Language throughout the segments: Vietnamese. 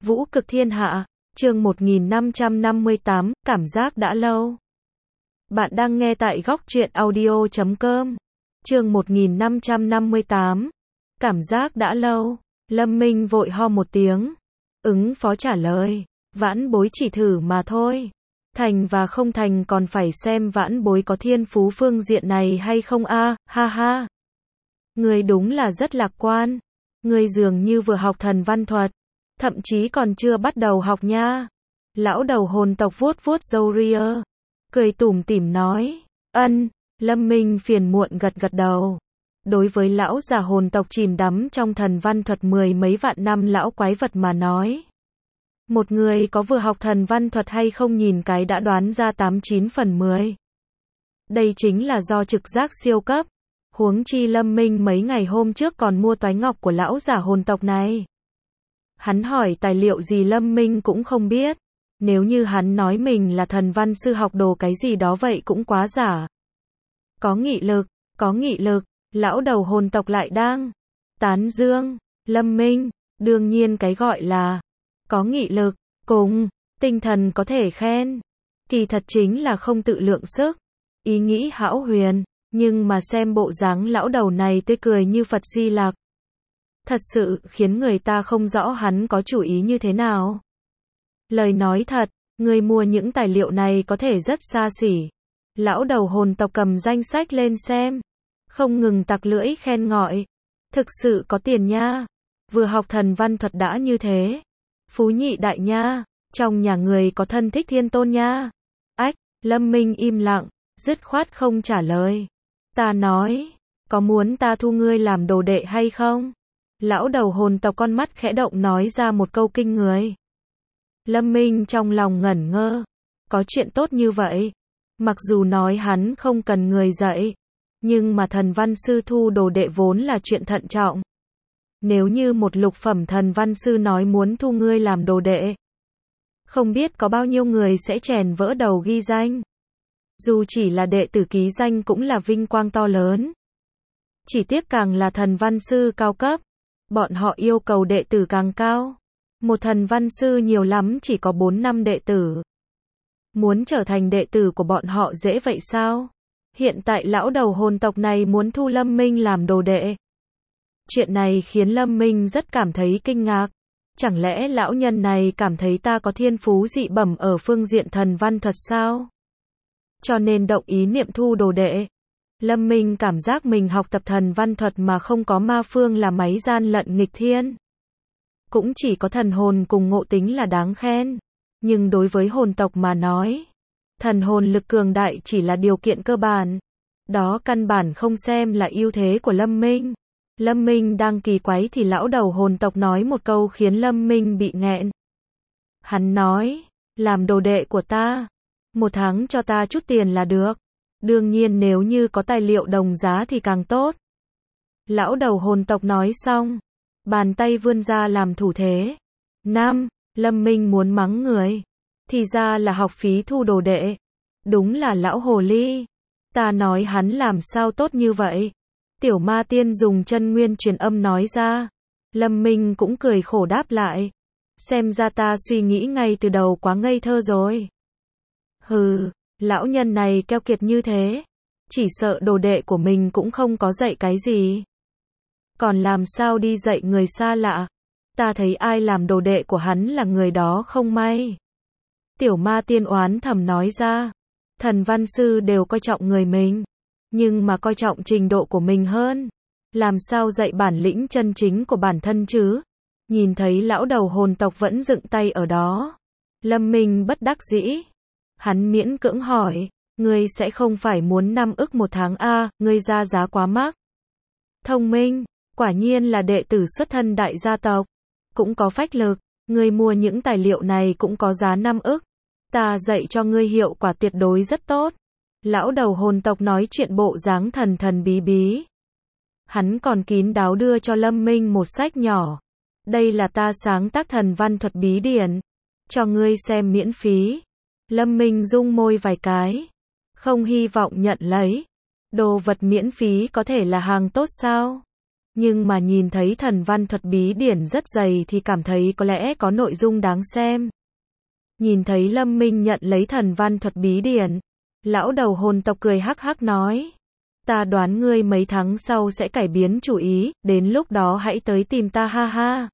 Vũ cực thiên hạ, chương 1558, cảm giác đã lâu. Bạn đang nghe tại góc truyện audio.com. Chương 1558, cảm giác đã lâu. Lâm Minh vội ho một tiếng, ứng phó trả lời, vãn bối chỉ thử mà thôi. Thành và không thành còn phải xem vãn bối có thiên phú phương diện này hay không a, ha ha. Người đúng là rất lạc quan. Người dường như vừa học thần văn thuật, thậm chí còn chưa bắt đầu học nha. Lão đầu hồn tộc vuốt vuốt râu ria, cười tủm tỉm nói, ân. Lâm Minh phiền muộn gật gật đầu. Đối với lão già hồn tộc chìm đắm trong thần văn thuật mười mấy vạn năm lão quái vật mà nói, một người có vừa học thần văn thuật hay không nhìn cái đã đoán ra 89 phần 10. Đây chính là do trực giác siêu cấp. Huống chi Lâm Minh mấy ngày hôm trước còn mua toái ngọc của lão giả hồn tộc này. Hắn hỏi tài liệu gì Lâm Minh cũng không biết. Nếu như hắn nói mình là thần văn sư học đồ cái gì đó vậy cũng quá giả. Có nghị lực, lão đầu hồn tộc lại đang tán dương Lâm Minh. Đương nhiên cái gọi là có nghị lực, cùng tinh thần có thể khen. Kỳ thật chính là không tự lượng sức. Ý nghĩ hão huyền. Nhưng mà xem bộ dáng lão đầu này tươi cười như Phật Di Lặc, thật sự khiến người ta không rõ hắn có chủ ý như thế nào. Lời nói thật, người mua những tài liệu này có thể rất xa xỉ. Lão đầu hồn tộc cầm danh sách lên xem, không ngừng tặc lưỡi khen ngợi. Thực sự có tiền nha. Vừa học thần văn thuật đã như thế. Phú nhị đại nha. Trong nhà người có thân thích thiên tôn nha. Ách, Lâm Minh im lặng, dứt khoát không trả lời. Ta nói, có muốn ta thu ngươi làm đồ đệ hay không? Lão đầu hồn tộc con mắt khẽ động nói ra một câu kinh người. Lâm Minh trong lòng ngẩn ngơ. Có chuyện tốt như vậy. Mặc dù nói hắn không cần người dạy, nhưng mà thần văn sư thu đồ đệ vốn là chuyện thận trọng. Nếu như một lục phẩm thần văn sư nói muốn thu ngươi làm đồ đệ, không biết có bao nhiêu người sẽ chèn vỡ đầu ghi danh. Dù chỉ là đệ tử ký danh cũng là vinh quang to lớn. Chỉ tiếc càng là thần văn sư cao cấp, bọn họ yêu cầu đệ tử càng cao. Một thần văn sư nhiều lắm chỉ có 4-5 đệ tử. Muốn trở thành đệ tử của bọn họ dễ vậy sao? Hiện tại lão đầu hồn tộc này muốn thu Lâm Minh làm đồ đệ. Chuyện này khiến Lâm Minh rất cảm thấy kinh ngạc. Chẳng lẽ lão nhân này cảm thấy ta có thiên phú dị bẩm ở phương diện thần văn thuật sao? Cho nên động ý niệm thu đồ đệ. Lâm Minh cảm giác mình học tập thần văn thuật mà không có ma phương là máy gian lận nghịch thiên. Cũng chỉ có thần hồn cùng ngộ tính là đáng khen. Nhưng đối với hồn tộc mà nói, thần hồn lực cường đại chỉ là điều kiện cơ bản. Đó căn bản không xem là ưu thế của Lâm Minh. Lâm Minh đang kỳ quái thì lão đầu hồn tộc nói một câu khiến Lâm Minh bị nghẹn. Hắn nói, làm đồ đệ của ta. 1 tháng cho ta chút tiền là được. Đương nhiên nếu như có tài liệu đồng giá thì càng tốt. Lão đầu hồn tộc nói xong, bàn tay vươn ra làm thủ thế. Lâm Minh muốn mắng người. Thì ra là học phí thu đồ đệ. Đúng là lão hồ ly. Ta nói hắn làm sao tốt như vậy. Tiểu ma tiên dùng chân nguyên truyền âm nói ra. Lâm Minh cũng cười khổ đáp lại. Xem ra ta suy nghĩ ngay từ đầu quá ngây thơ rồi. Hừ, lão nhân này keo kiệt như thế. Chỉ sợ đồ đệ của mình cũng không có dạy cái gì. Còn làm sao đi dạy người xa lạ. Ta thấy ai làm đồ đệ của hắn là người đó không may. Tiểu ma tiên oán thầm nói ra. Thần văn sư đều coi trọng người mình. Nhưng mà coi trọng trình độ của mình hơn. Làm sao dạy bản lĩnh chân chính của bản thân chứ? Nhìn thấy lão đầu hồn tộc vẫn dựng tay ở đó. Lâm Minh bất đắc dĩ. Hắn miễn cưỡng hỏi, ngươi sẽ không phải muốn 5 ức 1 tháng a, ngươi ra giá quá mắc. Thông minh, quả nhiên là đệ tử xuất thân đại gia tộc, cũng có phách lực, ngươi mua những tài liệu này cũng có giá 5 ức. Ta dạy cho ngươi hiệu quả tuyệt đối rất tốt. Lão đầu hồn tộc nói chuyện bộ dáng thần thần bí bí. Hắn còn kín đáo đưa cho Lâm Minh một sách nhỏ. Đây là ta sáng tác thần văn thuật bí điển. Cho ngươi xem miễn phí. Lâm Minh rung môi vài cái. Không hy vọng nhận lấy. Đồ vật miễn phí có thể là hàng tốt sao? Nhưng mà nhìn thấy thần văn thuật bí điển rất dày thì cảm thấy có lẽ có nội dung đáng xem. Nhìn thấy Lâm Minh nhận lấy thần văn thuật bí điển, lão đầu hồn tộc cười hắc hắc nói. Ta đoán ngươi mấy tháng sau sẽ cải biến chủ ý, đến lúc đó hãy tới tìm ta ha ha.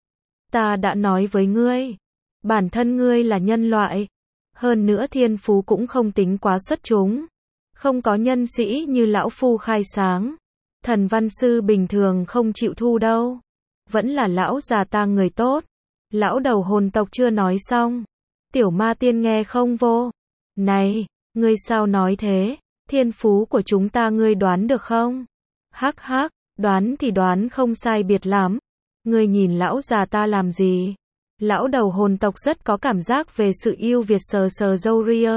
Ta đã nói với ngươi, bản thân ngươi là nhân loại, hơn nữa thiên phú cũng không tính quá xuất chúng, không có nhân sĩ như lão phu khai sáng. Thần văn sư bình thường không chịu thu đâu. Vẫn là lão già ta người tốt. Lão đầu hồn tộc chưa nói xong. Tiểu ma tiên nghe không vô. Này, ngươi sao nói thế? Thiên phú của chúng ta ngươi đoán được không? Hắc hắc, đoán thì đoán không sai biệt lắm. Ngươi nhìn lão già ta làm gì? Lão đầu hồn tộc rất có cảm giác về sự yêu Việt, sờ sờ râu ria.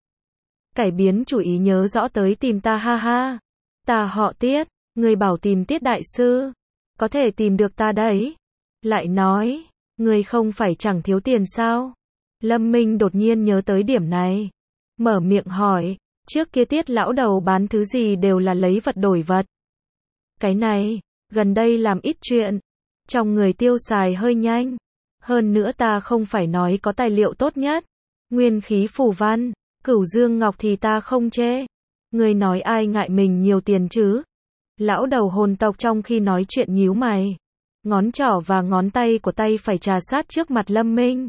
Cải biến chủ ý, nhớ rõ tới tìm ta ha ha. Ta họ Tiết, ngươi bảo tìm Tiết đại sư. Có thể tìm được ta đấy. Lại nói, ngươi không phải chẳng thiếu tiền sao? Lâm Minh đột nhiên nhớ tới điểm này. Mở miệng hỏi, trước kia Tiết lão đầu bán thứ gì đều là lấy vật đổi vật. Cái này, gần đây làm ít chuyện. Trong người tiêu xài hơi nhanh. Hơn nữa ta không phải nói có tài liệu tốt nhất. Nguyên khí phù văn, Cửu Dương Ngọc thì ta không chê. Ngươi nói ai ngại mình nhiều tiền chứ? Lão đầu hồn tộc trong khi nói chuyện nhíu mày. Ngón trỏ và ngón tay của tay phải trà sát trước mặt Lâm Minh.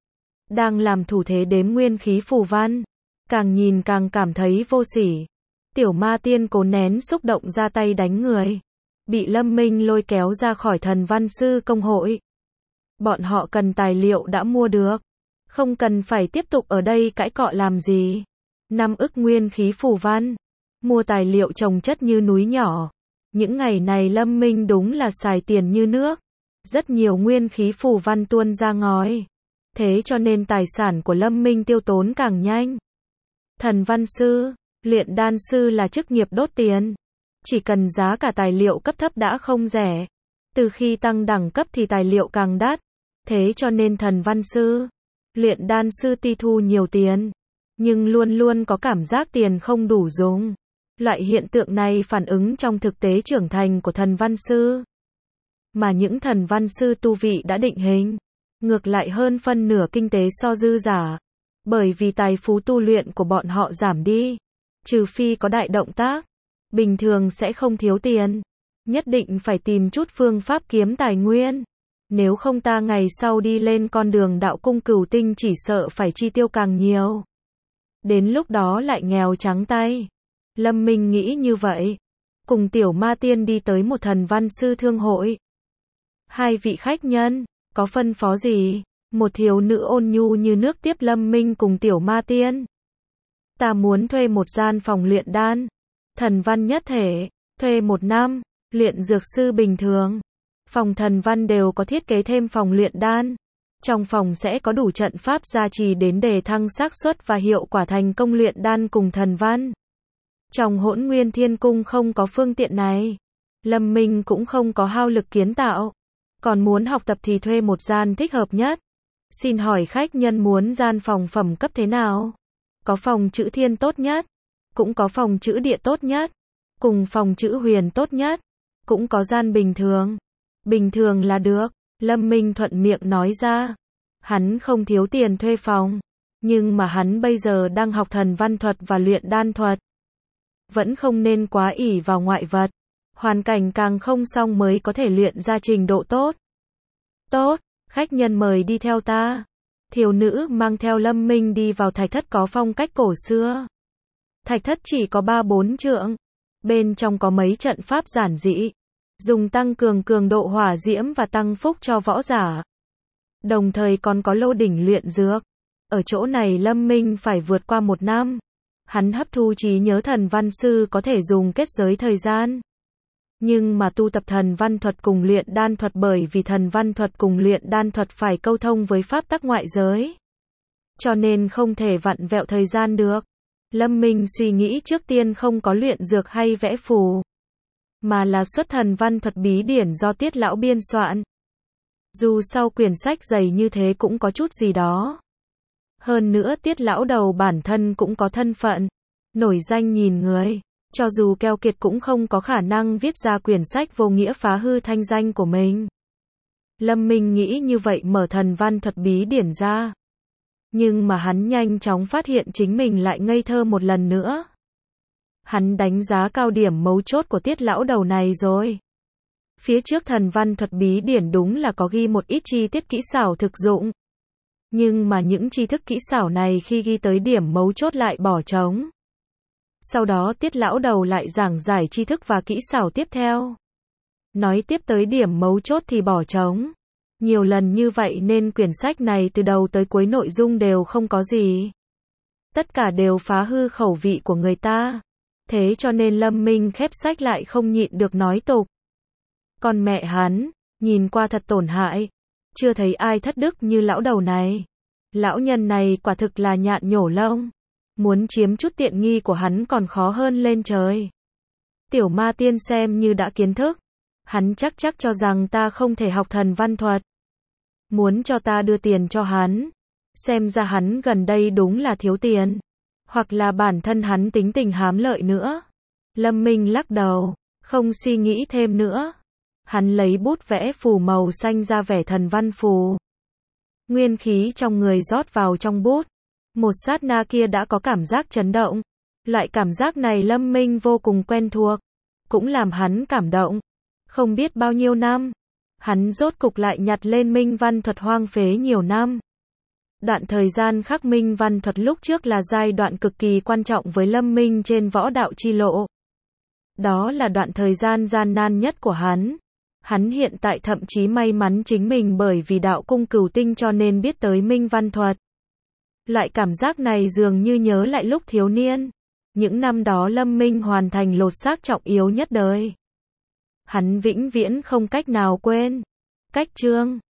Đang làm thủ thế đếm nguyên khí phù văn. Càng nhìn càng cảm thấy vô sỉ. Tiểu ma tiên cố nén xúc động ra tay đánh người. Bị Lâm Minh lôi kéo ra khỏi thần văn sư công hội. Bọn họ cần tài liệu đã mua được. Không cần phải tiếp tục ở đây cãi cọ làm gì. 5 ức nguyên khí phù văn. Mua tài liệu trồng chất như núi nhỏ. Những ngày này Lâm Minh đúng là xài tiền như nước. Rất nhiều nguyên khí phù văn tuôn ra ngói. Thế cho nên tài sản của Lâm Minh tiêu tốn càng nhanh. Thần văn sư, luyện đan sư là chức nghiệp đốt tiền. Chỉ cần giá cả tài liệu cấp thấp đã không rẻ. Từ khi tăng đẳng cấp thì tài liệu càng đắt. Thế cho nên thần văn sư, luyện đan sư tuy thu nhiều tiền, nhưng luôn luôn có cảm giác tiền không đủ dùng. Loại hiện tượng này phản ứng trong thực tế trưởng thành của thần văn sư. Mà những thần văn sư tu vị đã định hình, ngược lại hơn phân nửa kinh tế so dư giả. Bởi vì tài phú tu luyện của bọn họ giảm đi. Trừ phi có đại động tác, bình thường sẽ không thiếu tiền. Nhất định phải tìm chút phương pháp kiếm tài nguyên. Nếu không ta ngày sau đi lên con đường đạo cung cửu tinh chỉ sợ phải chi tiêu càng nhiều. Đến lúc đó lại nghèo trắng tay. Lâm Minh nghĩ như vậy. Cùng tiểu ma tiên đi tới một thần văn sư thương hội. Hai vị khách nhân, có phân phó gì? Một thiếu nữ ôn nhu như nước tiếp Lâm Minh cùng tiểu ma tiên. Ta muốn thuê một gian phòng luyện đan. Thần văn nhất thể, thuê 1 năm, luyện dược sư bình thường. Phòng thần văn đều có thiết kế thêm phòng luyện đan. Trong phòng sẽ có đủ trận pháp gia trì đến đề thăng xác suất và hiệu quả thành công luyện đan cùng thần văn. Trong Hỗn Nguyên Thiên Cung không có phương tiện này. Lâm Minh cũng không có hao lực kiến tạo. Còn muốn học tập thì thuê một gian thích hợp nhất. Xin hỏi khách nhân muốn gian phòng phẩm cấp thế nào? Có phòng chữ thiên tốt nhất. Cũng có phòng chữ địa tốt nhất. Cùng phòng chữ huyền tốt nhất. Cũng có gian bình thường. Bình thường là được. Lâm Minh thuận miệng nói ra. Hắn không thiếu tiền thuê phòng. Nhưng mà hắn bây giờ đang học thần văn thuật và luyện đan thuật. Vẫn không nên quá ỷ vào ngoại vật. Hoàn cảnh càng không xong mới có thể luyện ra trình độ tốt. Tốt, khách nhân mời đi theo ta. Thiếu nữ mang theo Lâm Minh đi vào thạch thất có phong cách cổ xưa. Thạch thất chỉ có 3-4 trượng. Bên trong có mấy trận pháp giản dị. Dùng tăng cường cường độ hỏa diễm và tăng phúc cho võ giả. Đồng thời còn có lô đỉnh luyện dược. Ở chỗ này Lâm Minh phải vượt qua 1 năm. Hắn hấp thu trí nhớ thần văn sư có thể dùng kết giới thời gian. Nhưng mà tu tập thần văn thuật cùng luyện đan thuật bởi vì thần văn thuật cùng luyện đan thuật phải câu thông với pháp tắc ngoại giới. Cho nên không thể vặn vẹo thời gian được. Lâm Minh suy nghĩ trước tiên không có luyện dược hay vẽ phù. Mà là xuất thần văn thuật bí điển do Tiết lão biên soạn. Dù sau quyển sách dày như thế cũng có chút gì đó. Hơn nữa Tiết lão đầu bản thân cũng có thân phận. Nổi danh nhìn người. Cho dù keo kiệt cũng không có khả năng viết ra quyển sách vô nghĩa phá hư thanh danh của mình. Lâm Minh nghĩ như vậy mở thần văn thuật bí điển ra. Nhưng mà hắn nhanh chóng phát hiện chính mình lại ngây thơ một lần nữa. Hắn đánh giá cao điểm mấu chốt của Tiết lão đầu này rồi. Phía trước thần văn thuật bí điển đúng là có ghi một ít chi tiết kỹ xảo thực dụng. Nhưng mà những tri thức kỹ xảo này khi ghi tới điểm mấu chốt lại bỏ trống. Sau đó Tiết lão đầu lại giảng giải tri thức và kỹ xảo tiếp theo. Nói tiếp tới điểm mấu chốt thì bỏ trống. Nhiều lần như vậy nên quyển sách này từ đầu tới cuối nội dung đều không có gì. Tất cả đều phá hư khẩu vị của người ta. Thế cho nên Lâm Minh khép sách lại không nhịn được nói tục. Còn mẹ hắn, nhìn qua thật tổn hại. Chưa thấy ai thất đức như lão đầu này. Lão nhân này quả thực là nhạn nhổ lông. Muốn chiếm chút tiện nghi của hắn còn khó hơn lên trời. Tiểu Ma Tiên xem như đã kiến thức. Hắn chắc cho rằng ta không thể học thần văn thuật. Muốn cho ta đưa tiền cho hắn. Xem ra hắn gần đây đúng là thiếu tiền. Hoặc là bản thân hắn tính tình hám lợi nữa. Lâm Minh lắc đầu, không suy nghĩ thêm nữa. Hắn lấy bút vẽ phù màu xanh ra vẽ thần văn phù. Nguyên khí trong người rót vào trong bút. Một sát na kia đã có cảm giác chấn động. Loại cảm giác này Lâm Minh vô cùng quen thuộc. Cũng làm hắn cảm động. Không biết bao nhiêu năm. Hắn rốt cục lại nhặt lên minh văn thuật hoang phế nhiều năm. Đoạn thời gian khắc minh văn thuật lúc trước là giai đoạn cực kỳ quan trọng với Lâm Minh trên võ đạo chi lộ. Đó là đoạn thời gian gian nan nhất của hắn. Hắn hiện tại thậm chí may mắn chính mình bởi vì đạo cung cửu tinh cho nên biết tới minh văn thuật. Loại cảm giác này dường như nhớ lại lúc thiếu niên. Những năm đó Lâm Minh hoàn thành lột xác trọng yếu nhất đời. Hắn vĩnh viễn không cách nào quên. Cách chương